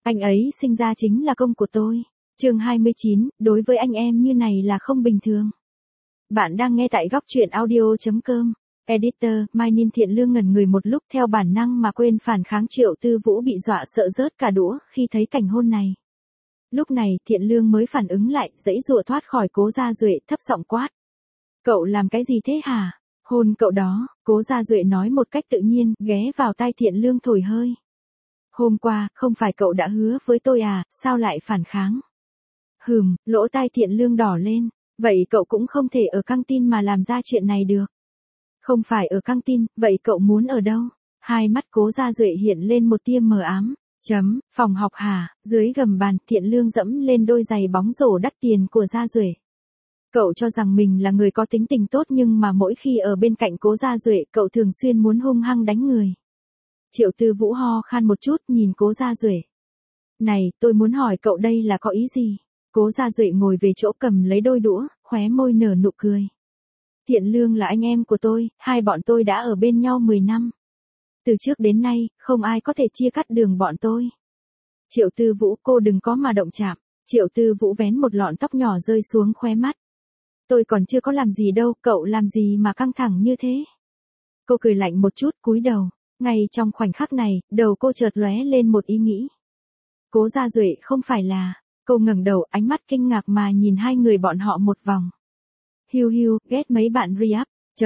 Anh ấy sinh ra chính là công của tôi. Chương 29, đối với anh em như này là không bình thường. Bạn đang nghe tại góc truyện audio.com. Editor, Mai Ninh Thiện Lương ngẩn người một lúc theo bản năng mà quên phản kháng. Triệu Tư Vũ bị dọa sợ rớt cả đũa khi thấy cảnh hôn này. Lúc này Thiện Lương mới phản ứng lại, giãy giụa thoát khỏi Cố Gia Duệ, thấp giọng quát. Cậu làm cái gì thế hả? Hôn cậu đó, Cố Gia Duệ nói một cách tự nhiên, ghé vào tai Thiện Lương thổi hơi. Hôm qua, không phải cậu đã hứa với tôi à, sao lại phản kháng? Lỗ tai Thiện Lương đỏ lên. Vậy cậu cũng không thể ở căng tin mà làm ra chuyện này được. Không phải ở căng tin, vậy cậu muốn ở đâu? Hai mắt Cố Gia Duệ hiện lên một tia mờ ám. Phòng học hả? Dưới gầm bàn, Thiện Lương dẫm lên đôi giày bóng rổ đắt tiền của Gia Duệ. Cậu cho rằng mình là người có tính tình tốt nhưng mà mỗi khi ở bên cạnh Cố Gia Duệ, cậu thường xuyên muốn hung hăng đánh người. Triệu Tư Vũ ho khan một chút nhìn Cố Gia Duệ. Này, tôi muốn hỏi cậu đây là có ý gì? Cố Gia Duệ ngồi về chỗ cầm lấy đôi đũa, khóe môi nở nụ cười. Thiện Lương là anh em của tôi, hai bọn tôi đã ở bên nhau 10 năm. Từ trước đến nay, không ai có thể chia cắt đường bọn tôi. Triệu Tư Vũ, cô đừng có mà động chạm. Triệu Tư Vũ vén một lọn tóc nhỏ rơi xuống khóe mắt. Tôi còn chưa có làm gì đâu, cậu làm gì mà căng thẳng như thế? Cô cười lạnh một chút, cúi đầu. Ngay trong khoảnh khắc này, đầu cô chợt lóe lên một ý nghĩ. Cố Gia Duệ không phải là... Cô ngẩng đầu, ánh mắt kinh ngạc mà nhìn hai người bọn họ một vòng. Hiu, ghét mấy bạn re-up.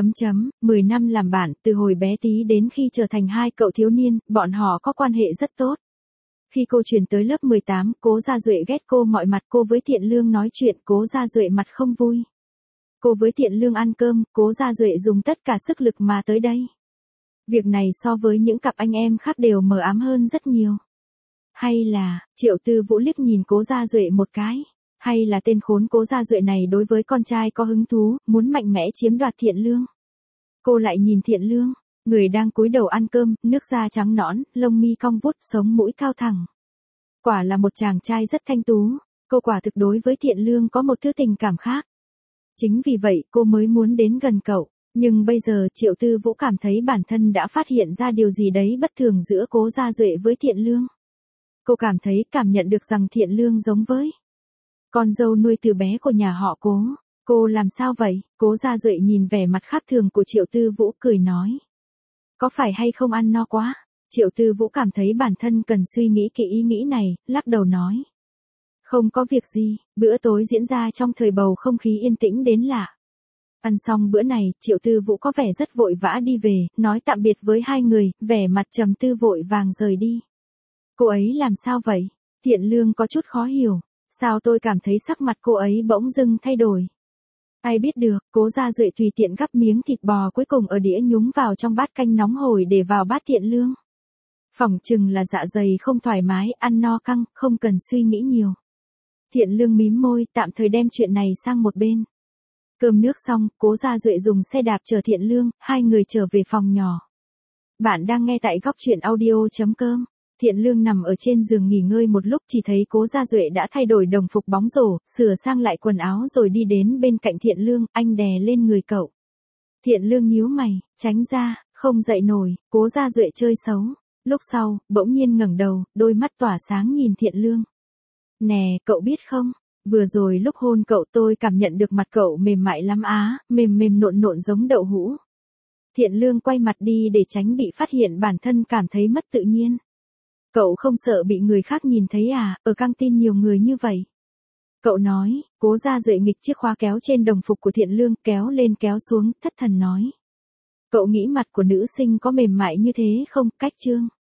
10 năm làm bạn, từ hồi bé tí đến khi trở thành hai cậu thiếu niên, bọn họ có quan hệ rất tốt. Khi cô chuyển tới lớp 18, Cố Gia Duệ ghét cô mọi mặt. Cô với Thiện Lương nói chuyện, Cố Gia Duệ mặt không vui. Cô với Thiện Lương ăn cơm, Cố Gia Duệ dùng tất cả sức lực mà tới đây. Việc này so với những cặp anh em khác đều mờ ám hơn rất nhiều. Hay là, Triệu Tư Vũ liếc nhìn Cố Gia Duệ một cái. Hay là tên khốn Cố Gia Duệ này đối với con trai có hứng thú, muốn mạnh mẽ chiếm đoạt Thiện Lương. Cô lại nhìn Thiện Lương, người đang cúi đầu ăn cơm, nước da trắng nõn, lông mi cong vút, sống mũi cao thẳng. Quả là một chàng trai rất thanh tú, cô quả thực đối với Thiện Lương có một thứ tình cảm khác. Chính vì vậy cô mới muốn đến gần cậu, nhưng bây giờ Triệu Tư Vũ cảm thấy bản thân đã phát hiện ra điều gì đấy bất thường giữa Cố Gia Duệ với Thiện Lương. Cô cảm nhận được rằng Thiện Lương giống với con dâu nuôi từ bé của nhà họ Cố. Cô làm sao vậy? Cố Gia Duệ nhìn vẻ mặt khác thường của Triệu Tư Vũ cười nói. Có phải hay không ăn no quá? Triệu Tư Vũ cảm thấy bản thân cần suy nghĩ kỹ ý nghĩ này, lắc đầu nói. Không có việc gì, bữa tối diễn ra trong thời bầu không khí yên tĩnh đến lạ. Ăn xong bữa này, Triệu Tư Vũ có vẻ rất vội vã đi về, nói tạm biệt với hai người, vẻ mặt trầm tư vội vàng rời đi. Cô ấy làm sao vậy? Thiện Lương có chút khó hiểu. Sao tôi cảm thấy sắc mặt cô ấy bỗng dưng thay đổi? Ai biết được, Cố Gia Duệ tùy tiện gắp miếng thịt bò cuối cùng ở đĩa nhúng vào trong bát canh nóng hổi để vào bát Thiện Lương. Phỏng chừng là dạ dày không thoải mái, ăn no căng, không cần suy nghĩ nhiều. Thiện Lương mím môi, tạm thời đem chuyện này sang một bên. Cơm nước xong, Cố Gia Duệ dùng xe đạp chở Thiện Lương, hai người trở về phòng nhỏ. Bạn đang nghe tại góc truyện audio.com. Thiện Lương nằm ở trên giường nghỉ ngơi một lúc, chỉ thấy Cố Gia Duệ đã thay đổi đồng phục bóng rổ, sửa sang lại quần áo rồi đi đến bên cạnh Thiện Lương, anh đè lên người cậu. Thiện Lương nhíu mày, tránh ra, không dậy nổi. Cố Gia Duệ chơi xấu. Lúc sau, bỗng nhiên ngẩng đầu, đôi mắt tỏa sáng nhìn Thiện Lương. Nè, cậu biết không, vừa rồi lúc hôn cậu tôi cảm nhận được mặt cậu mềm mại lắm á, mềm nộn nộn giống đậu hũ. Thiện Lương quay mặt đi để tránh bị phát hiện bản thân cảm thấy mất tự nhiên. Cậu không sợ bị người khác nhìn thấy à, ở căng tin nhiều người như vậy. Cậu nói. Cố Gia Duệ nghịch chiếc khóa kéo trên đồng phục của Thiện Lương, kéo lên kéo xuống, thất thần nói. Cậu nghĩ mặt của nữ sinh có mềm mại như thế không? Cách chương